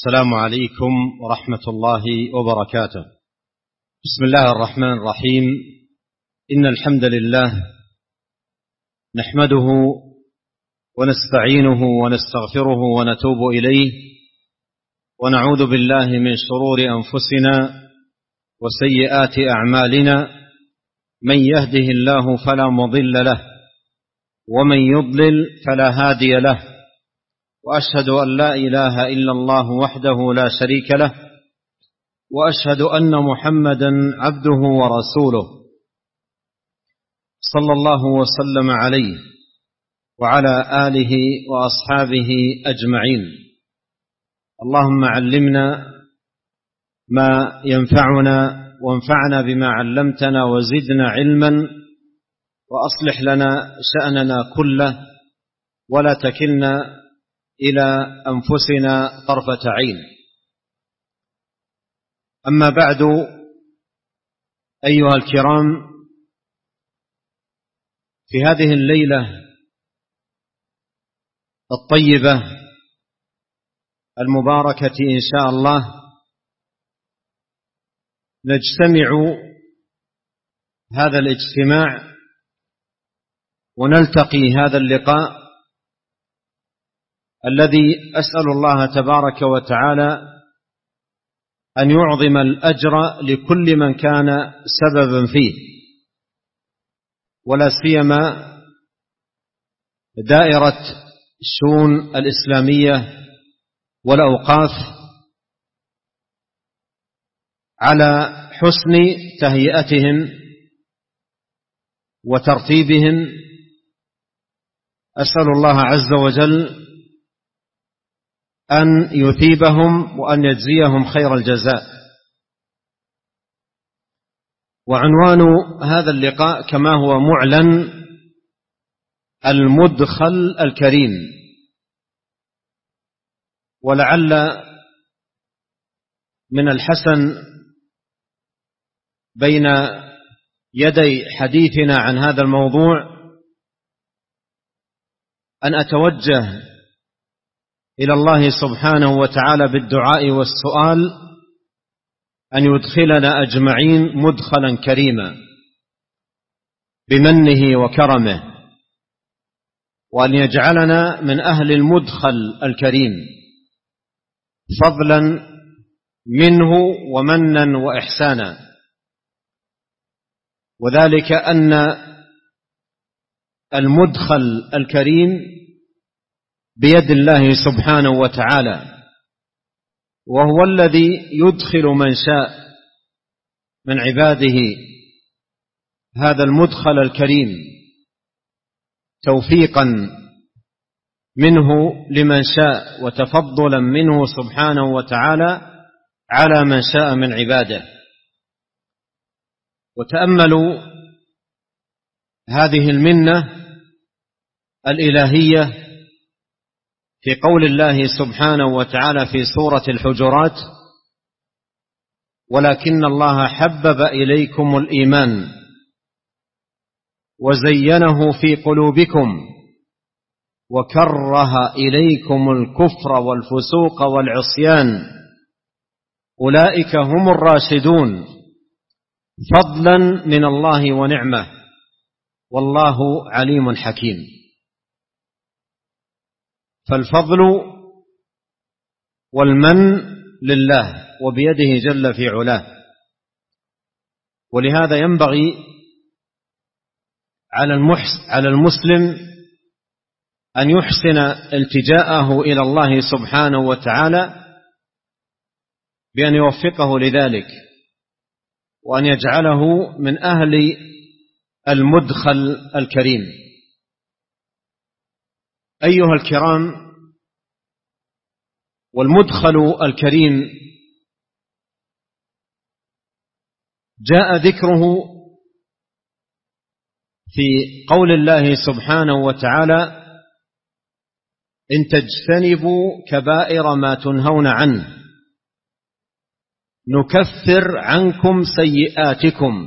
السلام عليكم ورحمة الله وبركاته. بسم الله الرحمن الرحيم. إن الحمد لله نحمده ونستعينه ونستغفره ونتوب إليه، ونعوذ بالله من شرور أنفسنا وسيئات أعمالنا، من يهده الله فلا مضل له ومن يضلل فلا هادي له، وأشهد أن لا إله إلا الله وحده لا شريك له، وأشهد أن محمدا عبده ورسوله، صلى الله وسلم عليه وعلى آله وأصحابه أجمعين. اللهم علمنا ما ينفعنا وانفعنا بما علمتنا وزدنا علما، وأصلح لنا شأننا كله ولا تكلنا إلى أنفسنا طرفة عين. أما بعد، أيها الكرام، في هذه الليلة الطيبة المباركة إن شاء الله نجتمع هذا الاجتماع ونلتقي هذا اللقاء الذي أسأل الله تبارك وتعالى أن يعظم الأجر لكل من كان سببا فيه، ولا سيما دائرة الشؤون الإسلامية والأوقاف على حسن تهيئتهم وترتيبهم. أسأل الله عز وجل أن يثيبهم وأن يجزيهم خير الجزاء. وعنوان هذا اللقاء كما هو معلن: المدخل الكريم. ولعل من الحسن بين يدي حديثنا عن هذا الموضوع أن أتوجه إلى الله سبحانه وتعالى بالدعاء والسؤال أن يدخلنا أجمعين مدخلا كريما بمنه وكرمه، وأن يجعلنا من أهل المدخل الكريم فضلا منه ومنا وإحسانا. وذلك أن المدخل الكريم بيد الله سبحانه وتعالى، وهو الذي يدخل من شاء من عباده هذا المدخل الكريم توفيقا منه لمن شاء وتفضلا منه سبحانه وتعالى على من شاء من عباده. وتأملوا هذه المنة الإلهية في قول الله سبحانه وتعالى في سورة الحجرات: ولكن الله حبب إليكم الإيمان وزينه في قلوبكم وكره إليكم الكفر والفسوق والعصيان أولئك هم الراشدون فضلا من الله ونعمة والله عليم حكيم. فالفضل والمن لله وبيده جل في علاه. ولهذا ينبغي على المسلم أن يحسن التجاءه إلى الله سبحانه وتعالى بأن يوفقه لذلك، وأن يجعله من أهل المدخل الكريم. أيها الكرام، والمدخل الكريم جاء ذكره في قول الله سبحانه وتعالى: إن تجتنبوا كبائر ما تنهون عنه نكفر عنكم سيئاتكم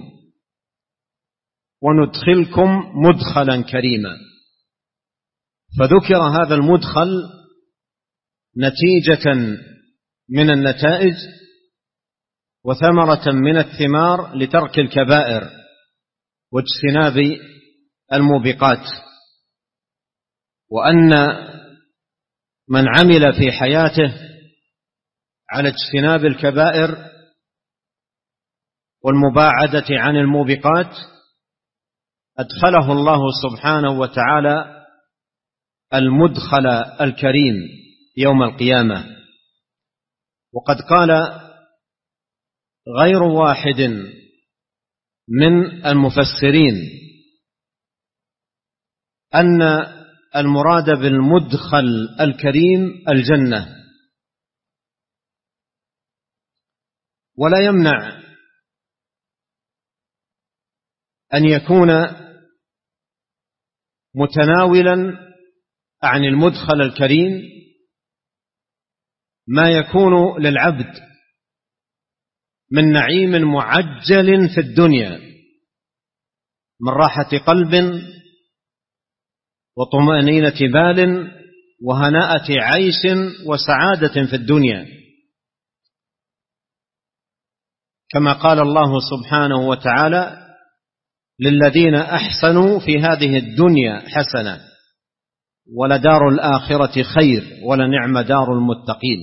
وندخلكم مدخلا كريما. فذكر هذا المدخل نتيجة من النتائج وثمرة من الثمار لترك الكبائر واجتناب الموبقات، وأن من عمل في حياته على اجتناب الكبائر والمباعدة عن الموبقات أدخله الله سبحانه وتعالى المدخل الكريم يوم القيامة. وقد قال غير واحد من المفسرين أن المراد بالمدخل الكريم الجنة، ولا يمنع أن يكون متناولا عن المدخل الكريم ما يكون للعبد من نعيم معجل في الدنيا من راحة قلب وطمأنينة بال وهناءة عيش وسعادة في الدنيا، كما قال الله سبحانه وتعالى: للذين أحسنوا في هذه الدنيا حسنة ولدار الآخرة خير ولنعم دار المتقين.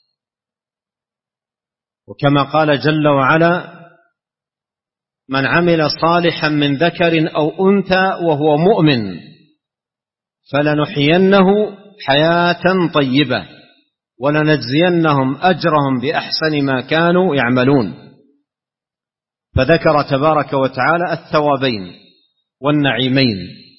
وكما قال جل وعلا: من عمل صالحا من ذكر أو أنثى وهو مؤمن فلنحيينه حياة طيبة ولنجزينهم أجرهم بأحسن ما كانوا يعملون. فذكر تبارك وتعالى الثوابين والنعيمين،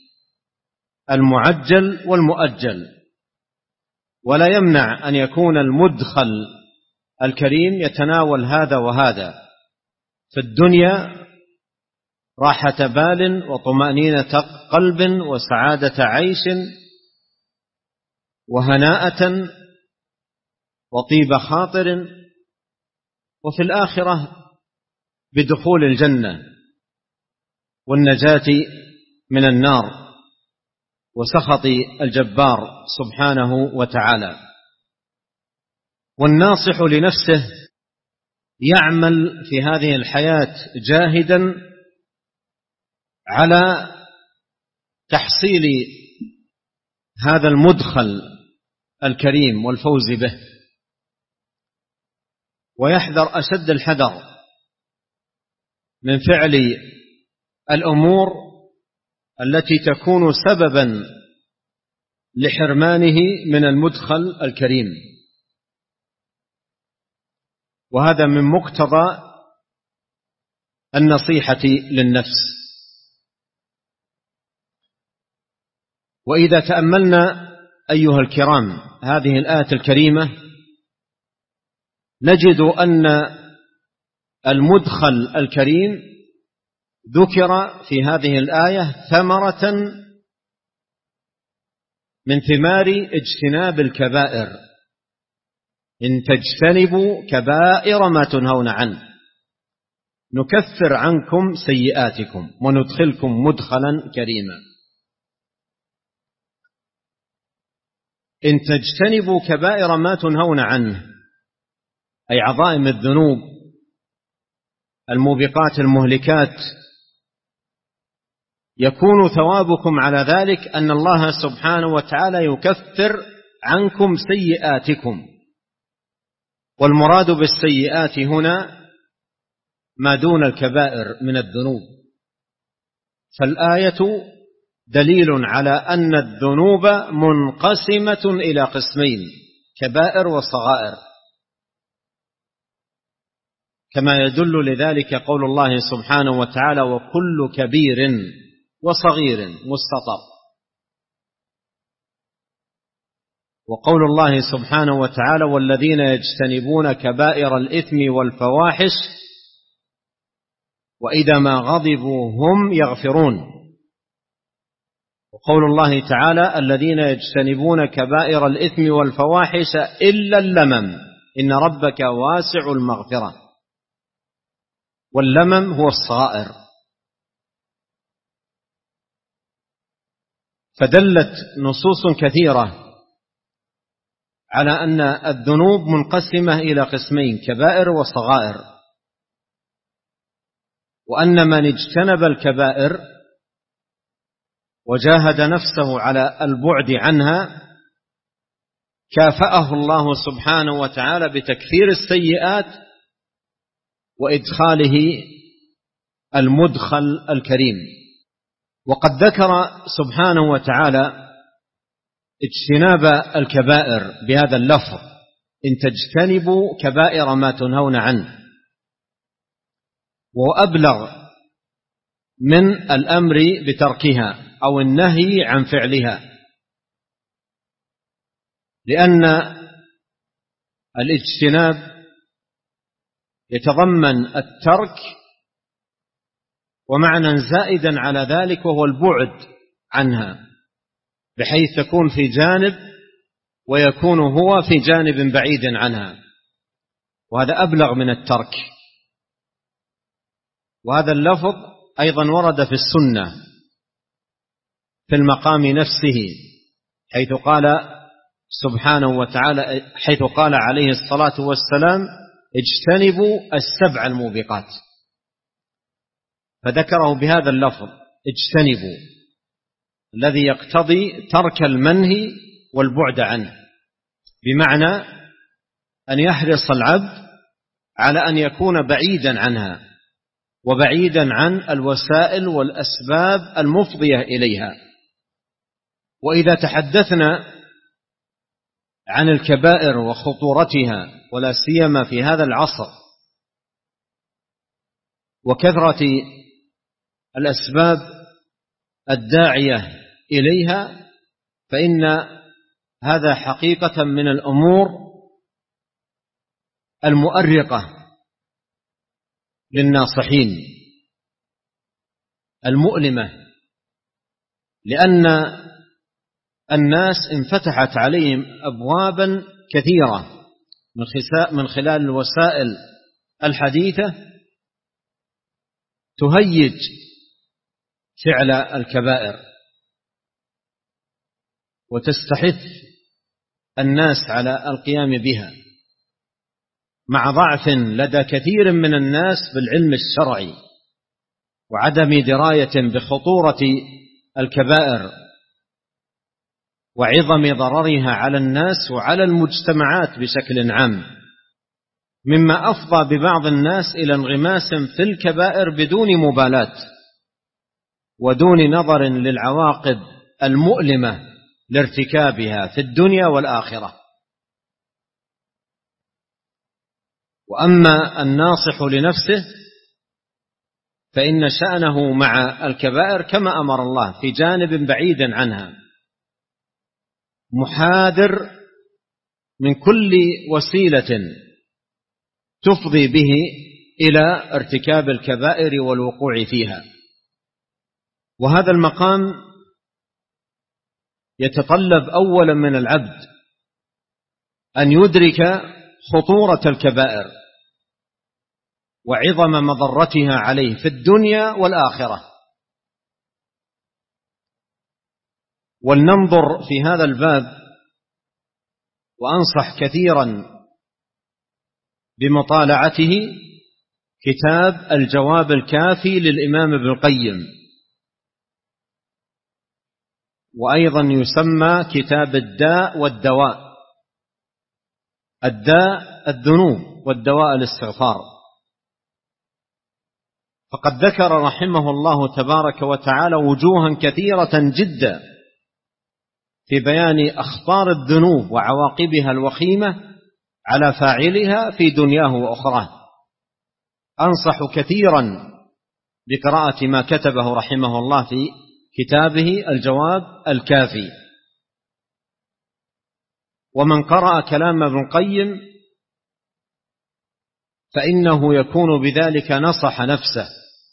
المعجل والمؤجل، ولا يمنع أن يكون المدخل الكريم يتناول هذا وهذا. في الدنيا راحة بال وطمأنينة قلب وسعادة عيش وهناءة وطيب خاطر، وفي الآخرة بدخول الجنة والنجاة من النار وسخط الجبار سبحانه وتعالى. والناصح لنفسه يعمل في هذه الحياة جاهدا على تحصيل هذا المدخل الكريم والفوز به، ويحذر أشد الحذر من فعل الأمور التي تكون سببا لحرمانه من المدخل الكريم. وهذا من مقتضى النصيحة للنفس. وإذا تأملنا أيها الكرام هذه الآية الكريمة نجد أن المدخل الكريم ذكر في هذه الآية ثمرة من ثمار اجتناب الكبائر: إن تجتنبوا كبائر ما تنهون عنه نكفر عنكم سيئاتكم وندخلكم مدخلا كريما. إن تجتنبوا كبائر ما تنهون عنه أي عظائم الذنوب الموبقات المهلكات، يكون ثوابكم على ذلك أن الله سبحانه وتعالى يكفر عنكم سيئاتكم. والمراد بالسيئات هنا ما دون الكبائر من الذنوب. فالآية دليل على أن الذنوب منقسمة إلى قسمين: كبائر وصغائر، كما يدل لذلك قول الله سبحانه وتعالى: وكل كبير وصغير مستطر. وقول الله سبحانه وتعالى: والذين يجتنبون كبائر الإثم والفواحش وإذا ما غضبوا هم يغفرون. وقول الله تعالى: الذين يجتنبون كبائر الإثم والفواحش إلا اللمم إن ربك واسع المغفرة. واللمم هو الصغائر. فدلت نصوص كثيرة على أن الذنوب منقسمة إلى قسمين: كبائر وصغائر، وأن من اجتنب الكبائر وجاهد نفسه على البعد عنها كافأه الله سبحانه وتعالى بتكفير السيئات وإدخاله المدخل الكريم. وقد ذكر سبحانه وتعالى اجتناب الكبائر بهذا اللفظ: إن تجتنبوا كبائر ما تنهون عنه، وأبلغ من الأمر بتركها أو النهي عن فعلها، لأن الاجتناب يتضمن الترك ومعنى زائدا على ذلك وهو البعد عنها، بحيث تكون في جانب ويكون هو في جانب بعيد عنها، وهذا أبلغ من الترك. وهذا اللفظ أيضا ورد في السنة في المقام نفسه، حيث قال سبحانه وتعالى، حيث قال عليه الصلاة والسلام: اجتنبوا السبع الموبقات، فذكره بهذا اللفظ اجتنبوا، الذي يقتضي ترك المنهي والبعد عنه، بمعنى أن يحرص العبد على أن يكون بعيدا عنها وبعيدا عن الوسائل والأسباب المفضية إليها. وإذا تحدثنا عن الكبائر وخطورتها، ولا سيما في هذا العصر وكثرة الأسباب الداعية إليها، فإن هذا حقيقة من الأمور المؤرقة للناصحين، المؤلمة، لأن الناس انفتحت عليهم أبوابا كثيرة من خلال الوسائل الحديثة تهيج فعل الكبائر وتستحث الناس على القيام بها، مع ضعف لدى كثير من الناس بالعلم الشرعي وعدم دراية بخطورة الكبائر وعظم ضررها على الناس وعلى المجتمعات بشكل عام، مما أفضى ببعض الناس إلى انغماس في الكبائر بدون مبالاة ودون نظر للعواقب المؤلمة لارتكابها في الدنيا والآخرة. وأما الناصح لنفسه فإن شأنه مع الكبائر كما أمر الله، في جانب بعيد عنها، محاذر من كل وسيلة تفضي به إلى ارتكاب الكبائر والوقوع فيها. وهذا المقام يتطلب أولا من العبد أن يدرك خطورة الكبائر وعظم مضرتها عليه في الدنيا والآخرة. ولننظر في هذا الباب، وأنصح كثيرا بمطالعته، كتاب الجواب الكافي للإمام ابن القيم، وأيضا يسمى كتاب الداء والدواء. الداء الذنوب والدواء الاستغفار. فقد ذكر رحمه الله تبارك وتعالى وجوها كثيرة جدا في بيان أخطار الذنوب وعواقبها الوخيمة على فاعلها في دنياه وأخراه. أنصح كثيرا بقراءة ما كتبه رحمه الله في كتابه الجواب الكافي. ومن قرأ كلام ابن القيم فإنه يكون بذلك نصح نفسه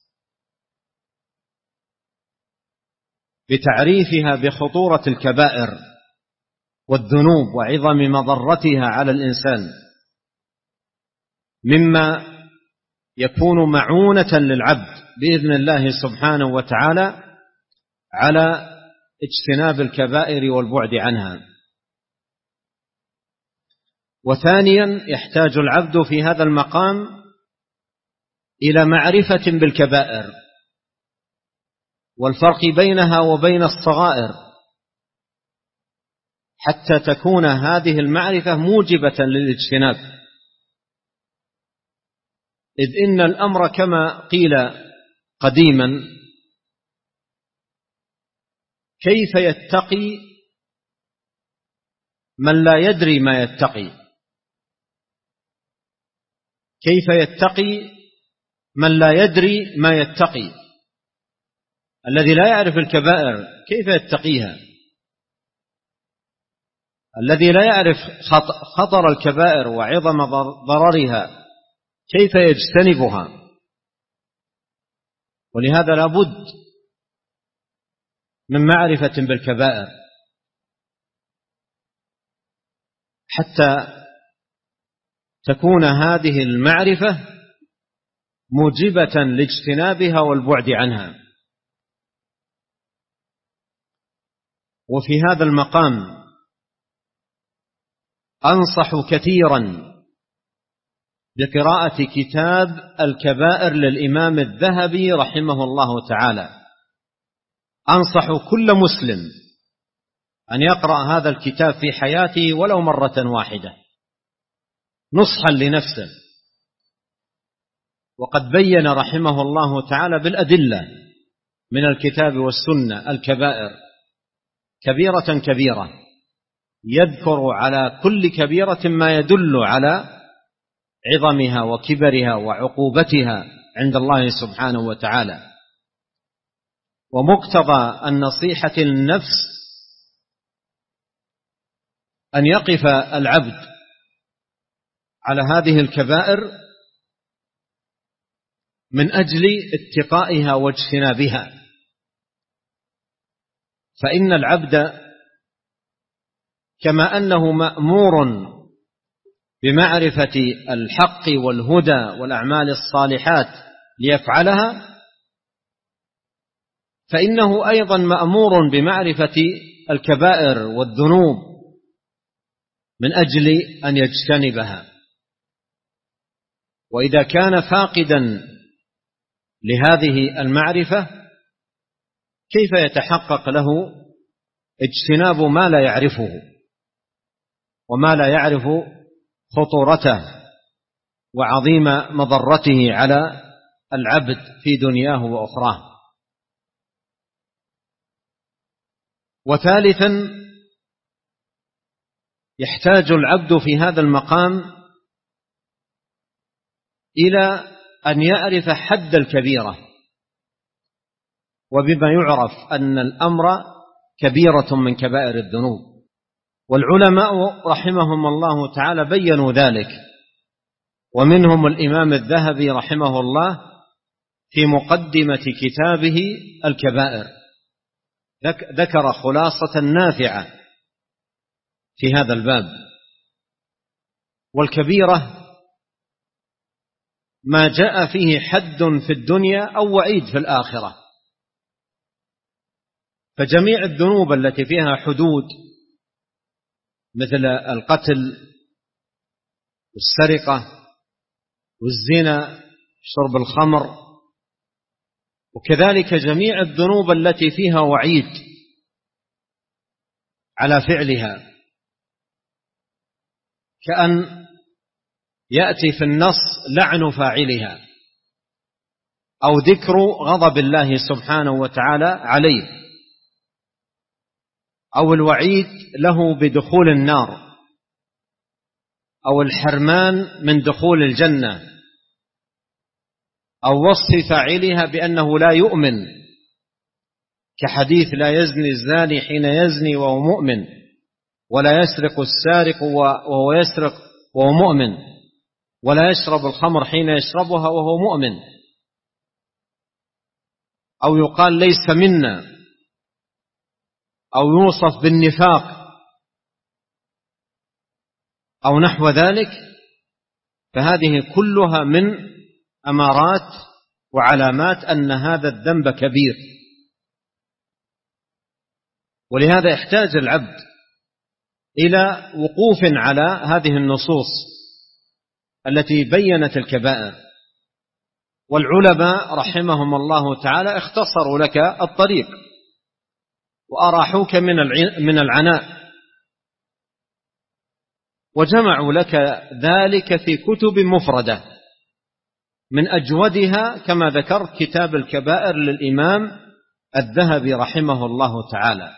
بتعريفها بخطورة الكبائر والذنوب وعظم مضرتها على الإنسان، مما يكون معونة للعبد بإذن الله سبحانه وتعالى على اجتناب الكبائر والبعد عنها. وثانيا يحتاج العبد في هذا المقام إلى معرفة بالكبائر والفرق بينها وبين الصغائر، حتى تكون هذه المعرفة موجبة للاجتناب. إذ إن الأمر كما قيل قديما: كيف يتقي من لا يدري ما يتقي؟ كيف يتقي من لا يدري ما يتقي؟ الذي لا يعرف الكبائر كيف يتقيها؟ الذي لا يعرف خطر الكبائر وعظم ضررها كيف يجتنبها؟ ولهذا لا بد من معرفة بالكبائر حتى تكون هذه المعرفة موجبة لاجتنابها والبعد عنها. وفي هذا المقام أنصح كثيرا بقراءة كتاب الكبائر للإمام الذهبي رحمه الله تعالى. أنصح كل مسلم أن يقرأ هذا الكتاب في حياته ولو مرة واحدة نصحا لنفسه. وقد بين رحمه الله تعالى بالأدلة من الكتاب والسنة الكبائر كبيرة كبيرة، يذكر على كل كبيرة ما يدل على عظمها وكبرها وعقوبتها عند الله سبحانه وتعالى. ومقتضى النصيحة للنفس أن يقف العبد على هذه الكبائر من أجل اتقائها واجتنابها. فإن العبد كما أنه مأمور بمعرفة الحق والهدى والأعمال الصالحات ليفعلها، فإنه أيضا مأمور بمعرفة الكبائر والذنوب من أجل أن يجتنبها. وإذا كان فاقدا لهذه المعرفة كيف يتحقق له اجتناب ما لا يعرفه وما لا يعرف خطورته وعظيم مضرته على العبد في دنياه وأخراه. وثالثا يحتاج العبد في هذا المقام إلى أن يعرف حد الكبيرة، وبما يعرف أن الأمر كبيرة من كبائر الذنوب. والعلماء رحمهم الله تعالى بيّنوا ذلك، ومنهم الإمام الذهبي رحمه الله في مقدمة كتابه الكبائر ذكر خلاصة نافعة في هذا الباب. والكبيرة ما جاء فيه حد في الدنيا أو وعيد في الآخرة. فجميع الذنوب التي فيها حدود مثل القتل والسرقة والزنا شرب الخمر، وكذلك جميع الذنوب التي فيها وعيد على فعلها، كأن يأتي في النص لعن فاعلها أو ذكر غضب الله سبحانه وتعالى عليه، أو الوعيد له بدخول النار، أو الحرمان من دخول الجنة، أو وصف فاعلها بأنه لا يؤمن، كحديث لا يزني الزاني حين يزني وهو مؤمن، ولا يسرق السارق وهو يسرق وهو مؤمن، ولا يشرب الخمر حين يشربها وهو مؤمن، أو يقال ليس منا، أو يوصف بالنفاق أو نحو ذلك. فهذه كلها من أمارات وعلامات أن هذا الذنب كبير. ولهذا يحتاج العبد إلى وقوف على هذه النصوص التي بينت الكبائر. والعلماء رحمهم الله تعالى اختصروا لك الطريق وأراحوك من العناء، وجمعوا لك ذلك في كتب مفردة، من أجودها كما ذكرت كتاب الكبائر للإمام الذهبي رحمه الله تعالى.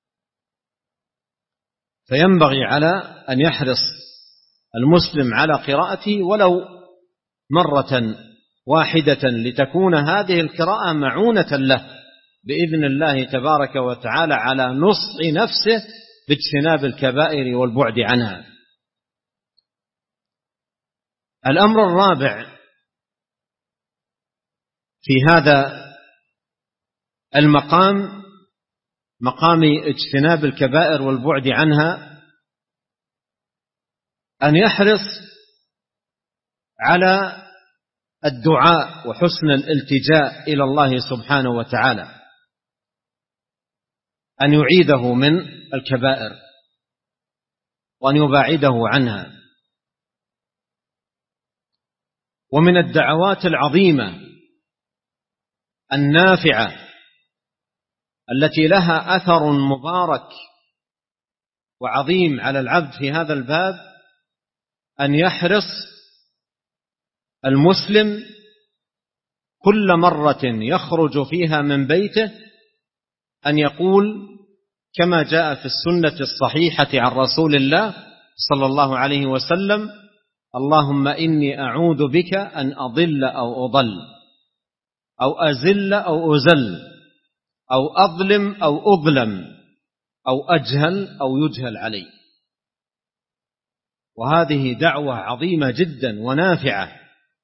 فينبغي على أن يحرص المسلم على قراءته ولو مرة واحدة، لتكون هذه القراءة معونة له بإذن الله تبارك وتعالى على نصح نفسه باجتناب الكبائر والبعد عنها. الأمر الرابع في هذا المقام، مقام اجتناب الكبائر والبعد عنها، أن يحرص على الدعاء وحسن الالتجاء إلى الله سبحانه وتعالى، أن يعيده من الكبائر وأن يباعده عنها. ومن الدعوات العظيمة النافعة التي لها أثر مبارك وعظيم على العبد في هذا الباب أن يحرص المسلم كل مرة يخرج فيها من بيته أن يقول كما جاء في السنة الصحيحة عن رسول الله صلى الله عليه وسلم: اللهم إني أعوذ بك أن أضل أو أضل أو أزل أو أزل أو أظلم أو أظلم أو أجهل أو يجهل علي. وهذه دعوة عظيمة جدا ونافعة،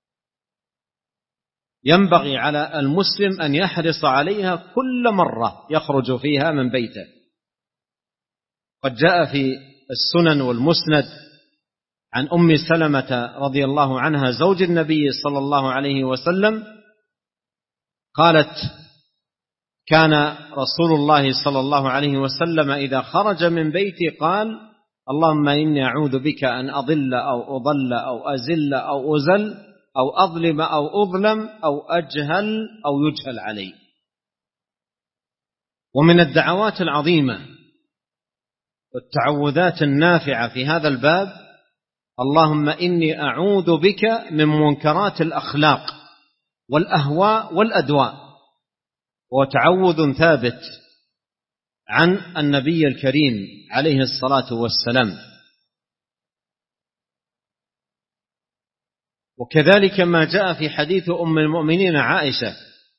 ينبغي على المسلم أن يحرص عليها كل مرة يخرج فيها من بيته. قد جاء في السنن والمسند عن أم سلمة رضي الله عنها زوج النبي صلى الله عليه وسلم قالت: كان رسول الله صلى الله عليه وسلم إذا خرج من بيتي قال: اللهم إني أعوذ بك أن أضل أو أضل أو أزل أو أزل أو أظلم أو أظلم أو أجهل أو يجهل علي. ومن الدعوات العظيمة والتعوذات النافعة في هذا الباب: اللهم إني أعوذ بك من منكرات الأخلاق والأهواء والأدواء. وتعوذ ثابت عن النبي الكريم عليه الصلاة والسلام. وكذلك ما جاء في حديث أم المؤمنين عائشة: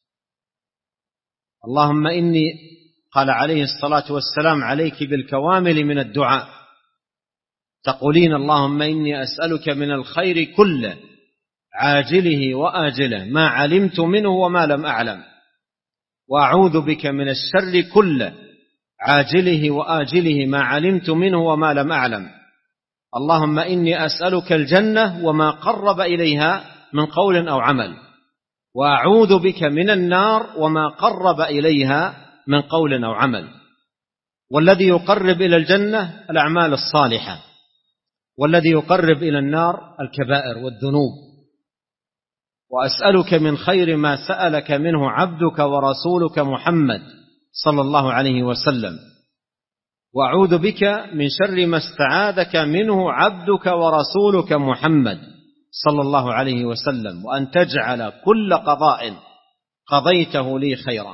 اللهم إني، قال عليه الصلاة والسلام: عليك بالكوامل من الدعاء، تقولين اللهم إني أسألك من الخير كله عاجله وآجله ما علمت منه وما لم أعلم، وأعوذ بك من الشر كله عاجله وآجله ما علمت منه وما لم أعلم، اللهم إني أسألك الجنة وما قرب إليها من قول أو عمل، وأعوذ بك من النار وما قرب إليها من قول أو عمل. والذي يقرب إلى الجنة الأعمال الصالحة، والذي يقرب إلى النار الكبائر والذنوب. وأسألك من خير ما سألك منه عبدك ورسولك محمد صلى الله عليه وسلم، وأعوذ بك من شر ما استعاذك منه عبدك ورسولك محمد صلى الله عليه وسلم، وأن تجعل كل قضاء قضيته لي خيرا.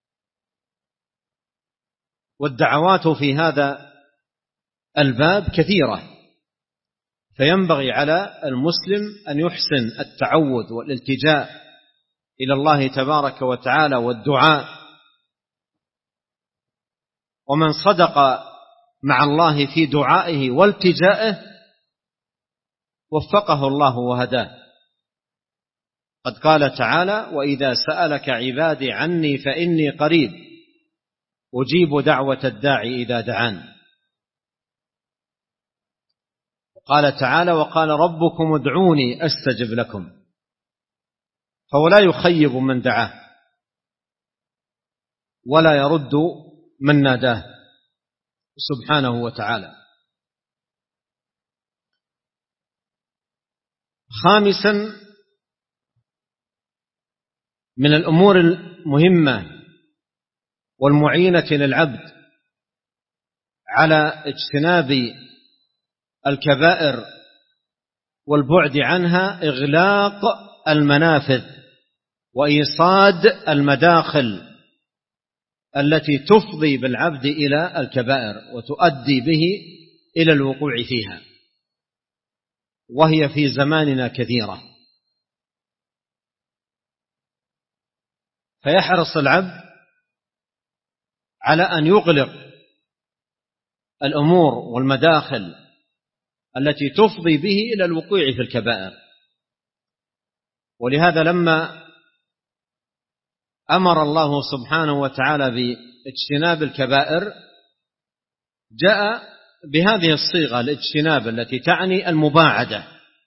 والدعوات في هذا الباب كثيرة، فينبغي على المسلم أن يحسن التعوذ والالتجاء إلى الله تبارك وتعالى والدعاء. ومن صدق مع الله في دعائه والتجائه وفقه الله وهداه. قد قال تعالى: وإذا سألك عبادي عني فإني قريب أجيب دعوة الداعي إذا دعان. قال تعالى: وقال ربكم ادعوني أستجب لكم. فهو لا يخيب من دعاه ولا يرد من ناداه سبحانه وتعالى. خامسا، من الأمور المهمة والمعينة للعبد على اجتناب الكبائر والبعد عنها إغلاق المنافذ وإيصاد المداخل التي تفضي بالعبد إلى الكبائر وتؤدي به إلى الوقوع فيها، وهي في زماننا كثيرة. فيحرص العبد على أن يغلق الأمور والمداخل التي تفضي به إلى الوقوع في الكبائر. ولهذا لما أمر الله سبحانه وتعالى باجتناب الكبائر جاء بهذه الصيغة الاجتناب التي تعني المباعدة.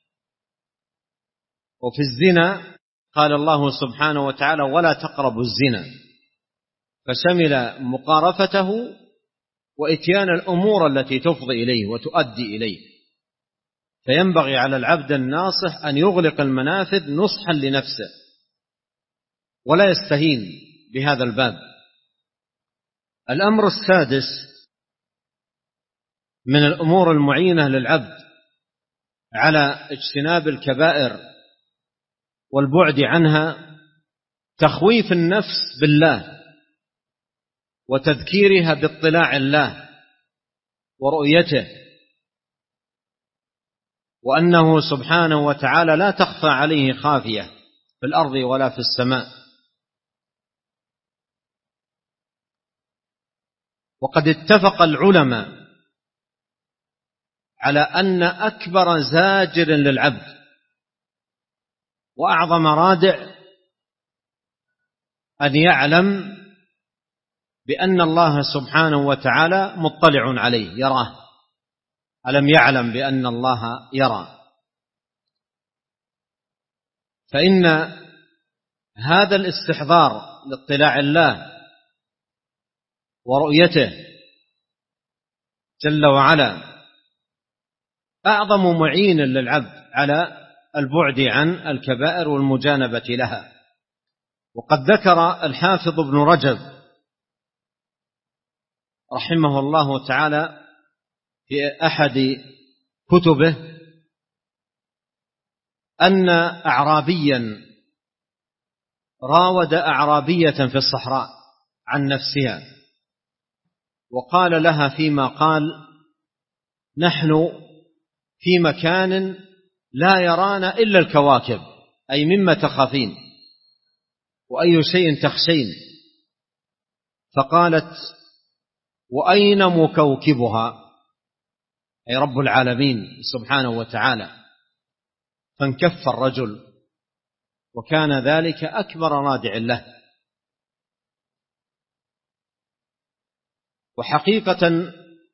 وفي الزنا قال الله سبحانه وتعالى ولا تقربوا الزنا، فشمل مقارفته وإتيان الأمور التي تفضي إليه وتؤدي إليه. فينبغي على العبد الناصح أن يغلق المنافذ نصحا لنفسه ولا يستهين بهذا الباب. الأمر السادس من الأمور المعينة للعبد على اجتناب الكبائر والبعد عنها تخويف النفس بالله وتذكيرها باطلاع الله ورؤيته، وأنه سبحانه وتعالى لا تخفى عليه خافية في الأرض ولا في السماء. وقد اتفق العلماء على أن أكبر زاجر للعبد وأعظم رادع أن يعلم بأن الله سبحانه وتعالى مطلع عليه يراه. ألم يعلم بأن الله يرى؟ فإن هذا الاستحضار لاطلاع الله ورؤيته جل وعلا أعظم معين للعبد على البعد عن الكبائر والمجانبة لها. وقد ذكر الحافظ ابن رجب رحمه الله تعالى في أحد كتبه أن أعرابيا راود أعرابية في الصحراء عن نفسها وقال لها فيما قال نحن في مكان لا يرانا إلا الكواكب، أي مما تخافين وأي شيء تخشين. فقالت وأين مكوكبها، أي رب العالمين سبحانه وتعالى. فانكف الرجل وكان ذلك أكبر رادع له. وحقيقة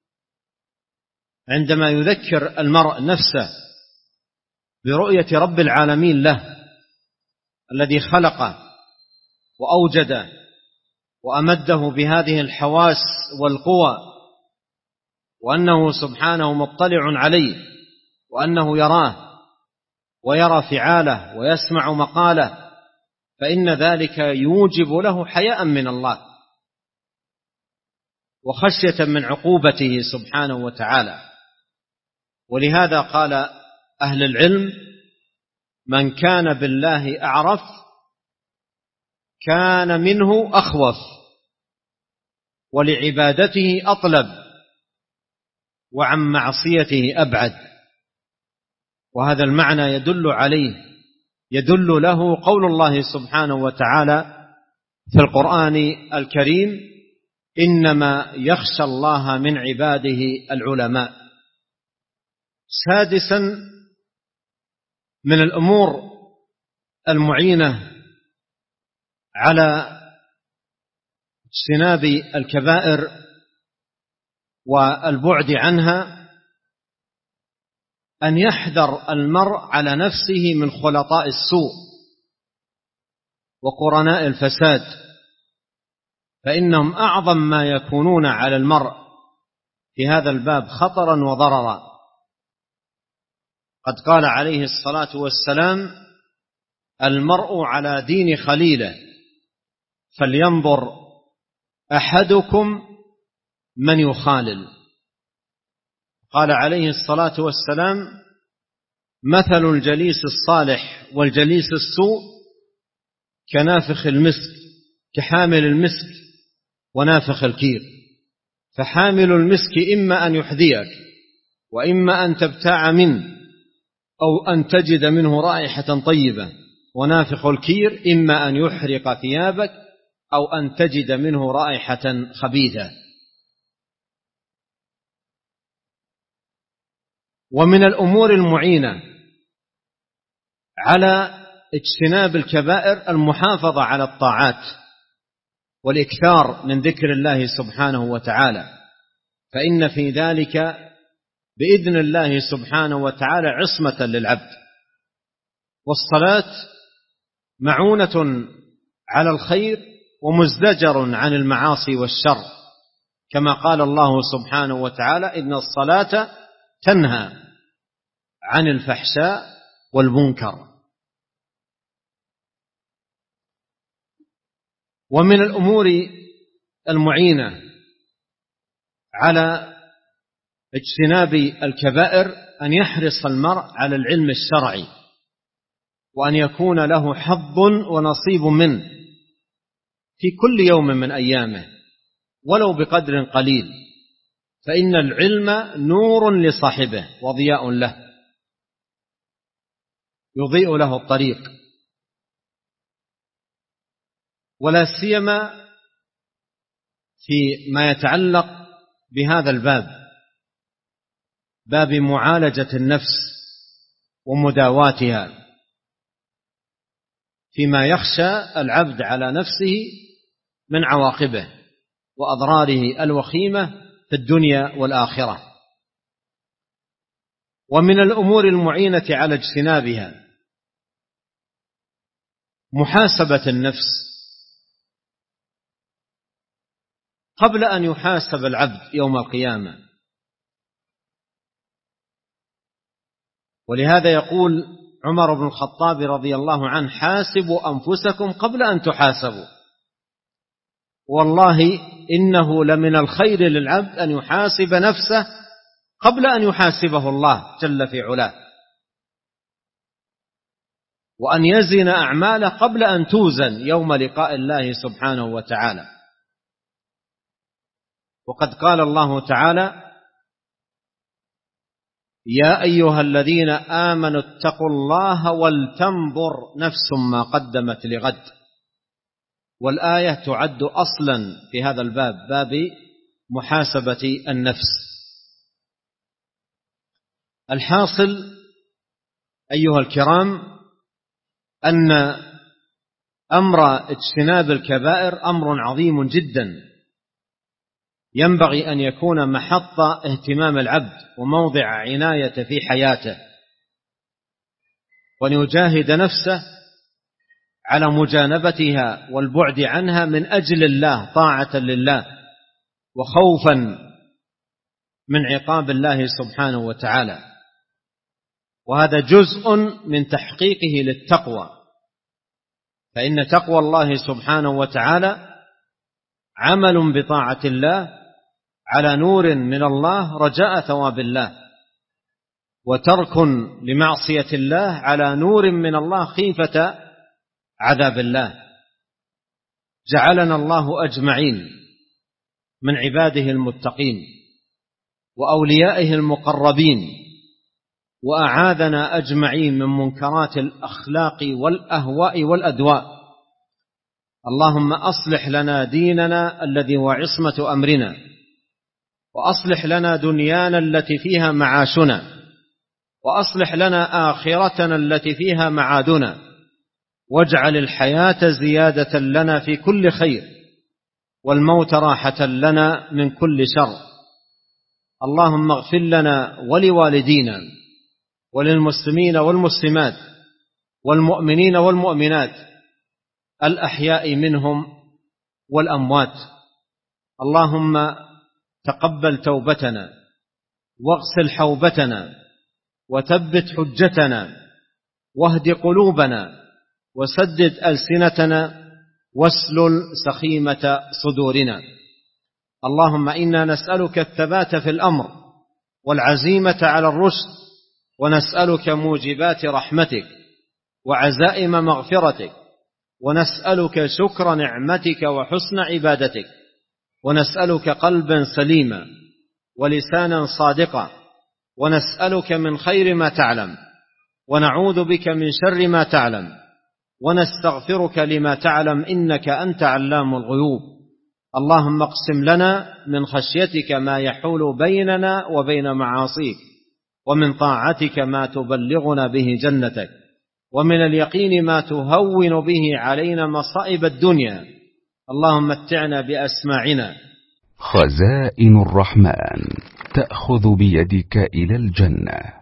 عندما يذكر المرء نفسه برؤية رب العالمين له الذي خلقه وأوجده وأمده بهذه الحواس والقوى، وأنه سبحانه مطلع عليه وأنه يراه ويرى فعاله ويسمع مقاله، فإن ذلك يوجب له حياء من الله وخشية من عقوبته سبحانه وتعالى. ولهذا قال أهل العلم من كان بالله أعرف كان منه أخوف ولعبادته أطلب وعن معصيته أبعد. وهذا المعنى يدل له قول الله سبحانه وتعالى في القرآن الكريم إنما يخشى الله من عباده العلماء. سادسا من الأمور المعينة على اجتناب الكبائر والبعد عنها أن يحذر المرء على نفسه من خلطاء السوء وقرناء الفساد، فإنهم أعظم ما يكونون على المرء في هذا الباب خطرا وضررا. قد قال عليه الصلاة والسلام: المرء على دين خليله، فلينظر أحدكم من يخالل. قال عليه الصلاة والسلام: مثل الجليس الصالح والجليس السوء كنافخ المسك، كحامل المسك ونافخ الكير. فحامل المسك إما أن يحذيك وإما أن تبتاع منه أو أن تجد منه رائحة طيبة، ونافخ الكير إما أن يحرق ثيابك أو أن تجد منه رائحة خبيثة. ومن الأمور المعينة على اجتناب الكبائر المحافظة على الطاعات والإكثار من ذكر الله سبحانه وتعالى، فإن في ذلك بإذن الله سبحانه وتعالى عصمة للعبد. والصلاة معونة على الخير ومزدجر عن المعاصي والشر، كما قال الله سبحانه وتعالى: إن الصلاة تنهى عن الفحشاء والمنكر. ومن الأمور المعينة على اجتناب الكبائر أن يحرص المرء على العلم الشرعي، وأن يكون له حظ ونصيب منه في كل يوم من أيامه ولو بقدر قليل، فإن العلم نور لصاحبه وضياء له، يضيء له الطريق. ولا سيما في ما يتعلق بهذا الباب، باب معالجة النفس ومداواتها، فيما يخشى العبد على نفسه من عواقبه وأضراره الوخيمة في الدنيا والآخرة. ومن الأمور المعينة على اجتنابها محاسبة النفس قبل أن يحاسب العبد يوم القيامة. ولهذا يقول عمر بن الخطاب رضي الله عنه: حاسبوا أنفسكم قبل أن تحاسبوا. والله إنه لمن الخير للعبد أن يحاسب نفسه قبل أن يحاسبه الله جل في علاه، وأن يزن أعماله قبل أن توزن يوم لقاء الله سبحانه وتعالى. وقد قال الله تعالى: يا أيها الذين آمنوا اتقوا الله ولتنظر نفس ما قدمت لغد. والآية تعد أصلا في هذا الباب، باب محاسبة النفس. الحاصل أيها الكرام أن أمر اجتناب الكبائر أمر عظيم جدا، ينبغي أن يكون محط اهتمام العبد وموضع عناية في حياته، وأن يجاهد نفسه على مجانبتها والبعد عنها من أجل الله، طاعة لله وخوفا من عقاب الله سبحانه وتعالى. وهذا جزء من تحقيقه للتقوى، فإن تقوى الله سبحانه وتعالى عمل بطاعة الله على نور من الله رجاء ثواب الله، وترك لمعصية الله على نور من الله خيفة عذاب الله. جعلنا الله أجمعين من عباده المتقين وأوليائه المقربين، وأعاذنا أجمعين من منكرات الأخلاق والأهواء والأدواء. اللهم أصلح لنا ديننا الذي هو عصمة أمرنا، وأصلح لنا دنيانا التي فيها معاشنا، وأصلح لنا آخرتنا التي فيها معادنا، واجعل الحياة زيادة لنا في كل خير، والموت راحة لنا من كل شر. اللهم اغفر لنا ولوالدينا وللمسلمين والمسلمات والمؤمنين والمؤمنات الأحياء منهم والأموات. اللهم تقبل توبتنا واغسل حوبتنا وثبت حجتنا، واهد قلوبنا، وسدد ألسنتنا، واسلل سخيمة صدورنا. اللهم إنا نسألك الثبات في الأمر والعزيمة على الرشد، ونسألك موجبات رحمتك وعزائم مغفرتك، ونسألك شكر نعمتك وحسن عبادتك، ونسألك قلبا سليما ولسانا صادقا، ونسألك من خير ما تعلم، ونعوذ بك من شر ما تعلم، ونستغفرك لما تعلم، إنك أنت علام الغيوب. اللهم اقسم لنا من خشيتك ما يحول بيننا وبين معاصيك، ومن طاعتك ما تبلغنا به جنتك، ومن اليقين ما تهون به علينا مصائب الدنيا. اللهم متعنا بأسماعنا. خزائن الرحمن تأخذ بيدك إلى الجنة.